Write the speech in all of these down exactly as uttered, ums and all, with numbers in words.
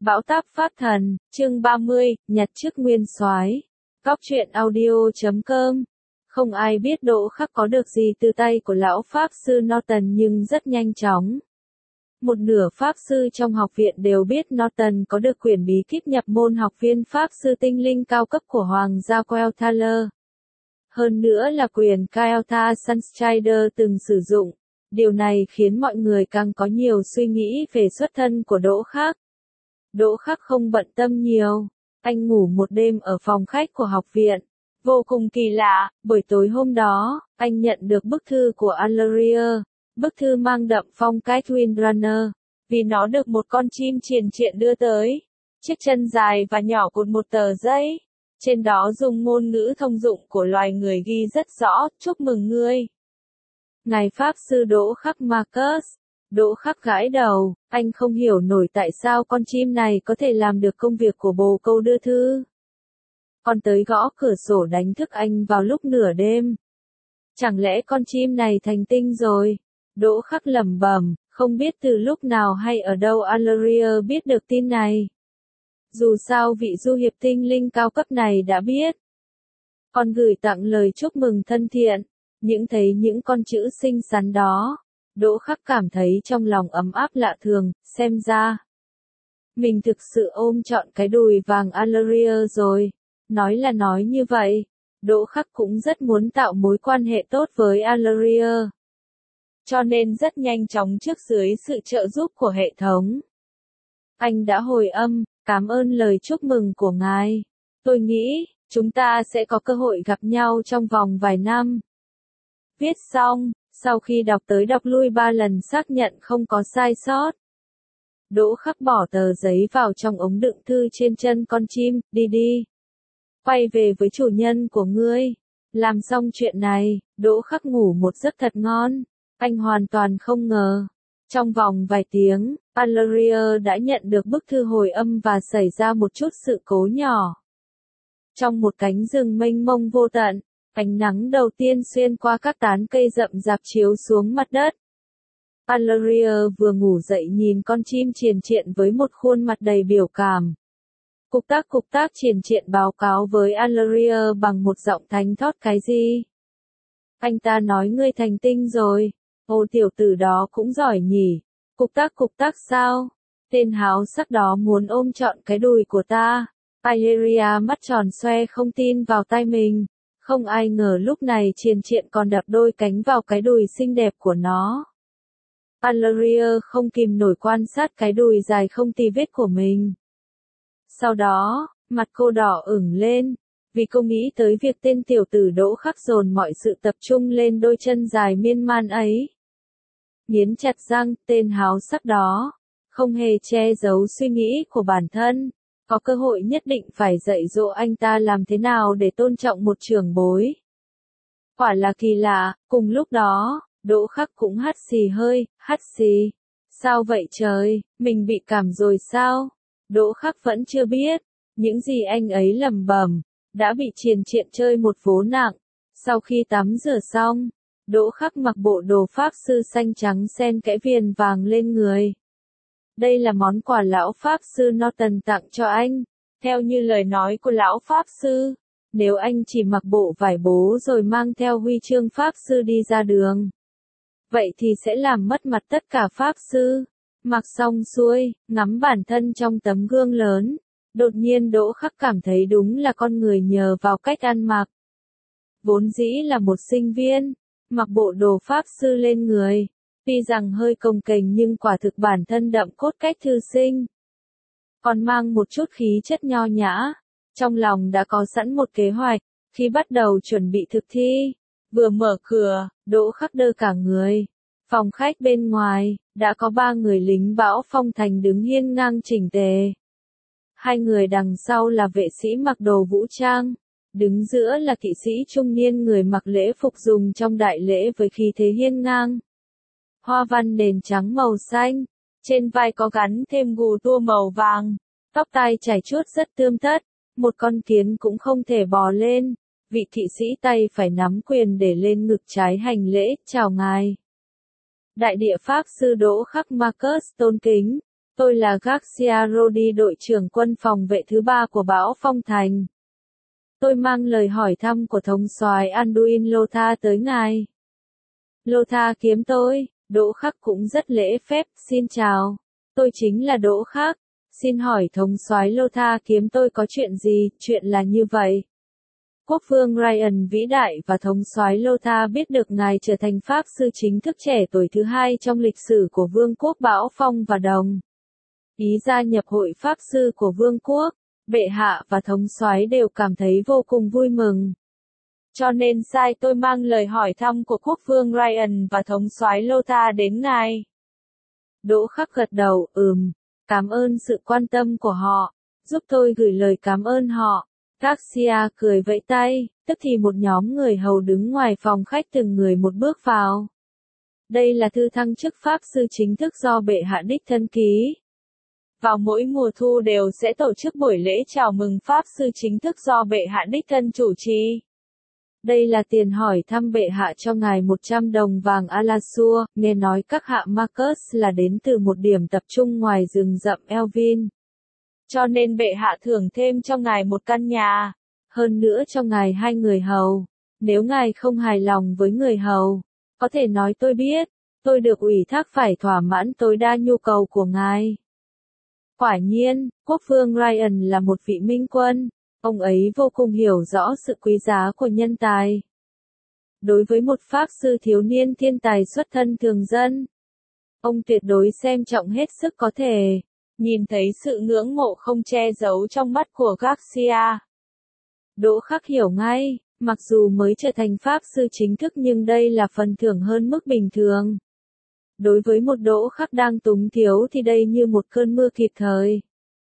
Bão táp Pháp Thần, chương ba mươi, nhặt chức nguyên soái. Cóc truyện audio chấm com. Không ai biết Đỗ Khắc có được gì từ tay của lão Pháp sư Norton nhưng rất nhanh chóng. Một nửa Pháp sư trong học viện đều biết Norton có được quyển bí kíp nhập môn học viên Pháp sư tinh linh cao cấp của Hoàng gia Quel'Thaler. Hơn nữa là quyền Kael'thas Sunstrider từng sử dụng. Điều này khiến mọi người càng có nhiều suy nghĩ về xuất thân của Đỗ Khắc. Đỗ Khắc không bận tâm nhiều. Anh ngủ một đêm ở phòng khách của học viện. Vô cùng kỳ lạ, buổi tối hôm đó, anh nhận được bức thư của Alaria. Bức thư mang đậm phong cách Windrunner. Vì nó được một con chim triền triện đưa tới. Chiếc chân dài và nhỏ cột một tờ giấy. Trên đó dùng ngôn ngữ thông dụng của loài người ghi rất rõ, chúc mừng ngươi. Ngài Pháp sư Đỗ Khắc Marcus. Đỗ Khắc gãi đầu, anh không hiểu nổi tại sao con chim này có thể làm được công việc của bồ câu đưa thư. Còn tới gõ cửa sổ đánh thức anh vào lúc nửa đêm. Chẳng lẽ con chim này thành tinh rồi? Đỗ Khắc lẩm bẩm, không biết từ lúc nào hay ở đâu Alaria biết được tin này. Dù sao vị du hiệp tinh linh cao cấp này đã biết. Còn gửi tặng lời chúc mừng thân thiện. Những thấy những con chữ xinh xắn đó. Đỗ Khắc cảm thấy trong lòng ấm áp lạ thường, xem ra. Mình thực sự ôm trọn cái đùi vàng Alaria rồi. Nói là nói như vậy. Đỗ Khắc cũng rất muốn tạo mối quan hệ tốt với Alaria. Cho nên rất nhanh chóng trước dưới sự trợ giúp của hệ thống. Anh đã hồi âm, cảm ơn lời chúc mừng của ngài. Tôi nghĩ, chúng ta sẽ có cơ hội gặp nhau trong vòng vài năm. Viết xong. Sau khi đọc tới đọc lui ba lần xác nhận không có sai sót. Đỗ Khắc bỏ tờ giấy vào trong ống đựng thư trên chân con chim, đi đi. Quay về với chủ nhân của ngươi. Làm xong chuyện này, Đỗ Khắc ngủ một giấc thật ngon. Anh hoàn toàn không ngờ. Trong vòng vài tiếng, Alaria đã nhận được bức thư hồi âm và xảy ra một chút sự cố nhỏ. Trong một cánh rừng mênh mông vô tận. Ánh nắng đầu tiên xuyên qua các tán cây rậm rạp chiếu xuống mặt đất. Alaria vừa ngủ dậy nhìn con chim triền triện với một khuôn mặt đầy biểu cảm. Cục tác cục tác triền triện báo cáo với Alaria bằng một giọng thánh thót cái gì? Anh ta nói ngươi thành tinh rồi. Ô tiểu tử đó cũng giỏi nhỉ. Cục tác cục tác sao? Tên háo sắc đó muốn ôm trọn cái đùi của ta. Alaria mắt tròn xoe không tin vào tai mình. Không ai ngờ lúc này triền triện còn đập đôi cánh vào cái đùi xinh đẹp của nó. Alaria không kìm nổi quan sát cái đùi dài không tì vết của mình. Sau đó, mặt cô đỏ ửng lên, vì cô nghĩ tới việc tên tiểu tử Đỗ Khắc dồn mọi sự tập trung lên đôi chân dài miên man ấy. Nghiến chặt răng, tên háo sắc đó, không hề che giấu suy nghĩ của bản thân. Có cơ hội nhất định phải dạy dỗ anh ta làm thế nào để tôn trọng một trưởng bối. Quả là kỳ lạ, cùng lúc đó, Đỗ Khắc cũng hắt xì hơi, hắt xì. Sao vậy trời, mình bị cảm rồi sao? Đỗ Khắc vẫn chưa biết, những gì anh ấy lẩm bẩm, đã bị triền triện chơi một vố nặng. Sau khi tắm rửa xong, Đỗ Khắc mặc bộ đồ Pháp sư xanh trắng xen kẽ viền vàng lên người. Đây là món quà lão Pháp sư Norton tặng cho anh. Theo như lời nói của lão Pháp sư, nếu anh chỉ mặc bộ vải bố rồi mang theo huy chương Pháp sư đi ra đường, vậy thì sẽ làm mất mặt tất cả Pháp sư. Mặc xong xuôi, ngắm bản thân trong tấm gương lớn, đột nhiên Đỗ Khắc cảm thấy đúng là con người nhờ vào cách ăn mặc. Vốn dĩ là một sinh viên, mặc bộ đồ Pháp sư lên người. Tuy rằng hơi cồng kềnh nhưng quả thực bản thân đậm cốt cách thư sinh. Còn mang một chút khí chất nho nhã. Trong lòng đã có sẵn một kế hoạch. Khi bắt đầu chuẩn bị thực thi. Vừa mở cửa, Đỗ Khắc đơ cả người. Phòng khách bên ngoài, đã có ba người lính bão phong thành đứng hiên ngang chỉnh tề. Hai người đằng sau là vệ sĩ mặc đồ vũ trang. Đứng giữa là kỵ sĩ trung niên người mặc lễ phục dùng trong đại lễ với khí thế hiên ngang. Hoa văn nền trắng màu xanh, trên vai có gắn thêm gù tua màu vàng, tóc tai chảy chuốt rất tươm tất, một con kiến cũng không thể bò lên, vị kỵ sĩ tay phải nắm quyền để lên ngực trái hành lễ, chào ngài. Đại địa Pháp sư Đỗ Khắc Marcus tôn kính, Tôi là Garcia Rodi, đội trưởng quân phòng vệ thứ ba của Bão Phong Thành. Tôi mang lời hỏi thăm của thống soái Anduin Lotha tới ngài. Lotha kiếm tôi, Đỗ Khắc cũng rất lễ phép, xin chào. Tôi chính là Đỗ Khắc. Xin hỏi thống soái Lotha kiếm tôi có chuyện gì? Chuyện là như vậy. Quốc vương Ryan vĩ đại và thống soái Lotha biết được ngài trở thành pháp sư chính thức trẻ tuổi thứ hai trong lịch sử của vương quốc Bão Phong và Đồng. Ý gia nhập hội pháp sư của vương quốc, bệ hạ và thống soái đều cảm thấy vô cùng vui mừng. Cho nên sai tôi mang lời hỏi thăm của quốc vương Ryan và thống soái Lotha đến ngài. Đỗ Khắc gật đầu, ừm, cảm ơn sự quan tâm của họ, giúp tôi gửi lời cảm ơn họ. Garcia cười vẫy tay, tức thì một nhóm người hầu đứng ngoài phòng khách từng người một bước vào. Đây là thư thăng chức pháp sư chính thức do bệ hạ đích thân ký. Vào mỗi mùa thu đều sẽ tổ chức buổi lễ chào mừng pháp sư chính thức do bệ hạ đích thân chủ trì. Đây là tiền hỏi thăm bệ hạ cho ngài một trăm đồng vàng Alasur, nghe nói các hạ Marcus là đến từ một điểm tập trung ngoài rừng rậm Elvin. Cho nên bệ hạ thưởng thêm cho ngài một căn nhà, hơn nữa cho ngài hai người hầu. Nếu ngài không hài lòng với người hầu, có thể nói tôi biết, tôi được ủy thác phải thỏa mãn tối đa nhu cầu của ngài. Quả nhiên, quốc vương Ryan là một vị minh quân, ông ấy vô cùng hiểu rõ sự quý giá của nhân tài. Đối với một pháp sư thiếu niên thiên tài xuất thân thường dân, ông tuyệt đối xem trọng hết sức có thể. Nhìn thấy sự ngưỡng mộ không che giấu trong mắt của Garcia, Đỗ Khắc hiểu ngay, mặc dù mới trở thành pháp sư chính thức nhưng đây là phần thưởng hơn mức bình thường. Đối với một Đỗ Khắc đang túng thiếu thì đây như một cơn mưa kịp thời.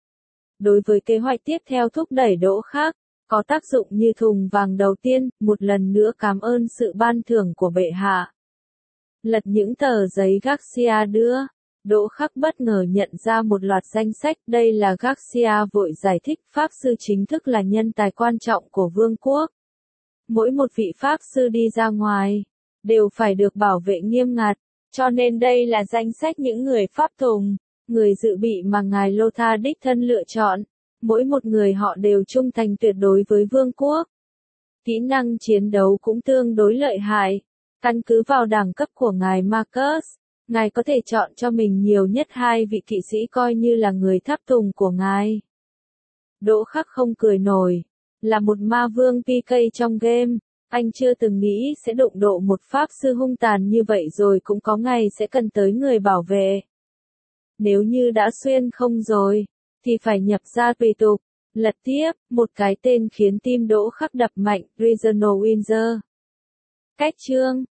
Đối với kế hoạch tiếp theo thúc đẩy Đỗ Khắc, có tác dụng như thùng vàng đầu tiên, một lần nữa cảm ơn sự ban thưởng của bệ hạ. Lật những tờ giấy Garcia đưa, Đỗ Khắc bất ngờ nhận ra một loạt danh sách, đây là Garcia vội giải thích, pháp sư chính thức là nhân tài quan trọng của vương quốc. Mỗi một vị pháp sư đi ra ngoài, đều phải được bảo vệ nghiêm ngặt, cho nên đây là danh sách những người pháp tùng, người dự bị mà ngài Lotha đích thân lựa chọn. Mỗi một người họ đều trung thành tuyệt đối với vương quốc. Kỹ năng chiến đấu cũng tương đối lợi hại, căn cứ vào đẳng cấp của ngài Marcus. Ngài có thể chọn cho mình nhiều nhất hai vị kỵ sĩ coi như là người tháp tùng của ngài. Đỗ Khắc không cười nổi. Là một ma vương pê ca trong game, anh chưa từng nghĩ sẽ đụng độ một pháp sư hung tàn như vậy rồi cũng có ngày sẽ cần tới người bảo vệ. Nếu như đã xuyên không rồi, thì phải nhập ra tùy tục. Lật tiếp, một cái tên khiến tim Đỗ Khắc đập mạnh, Regional Windsor. Cách chương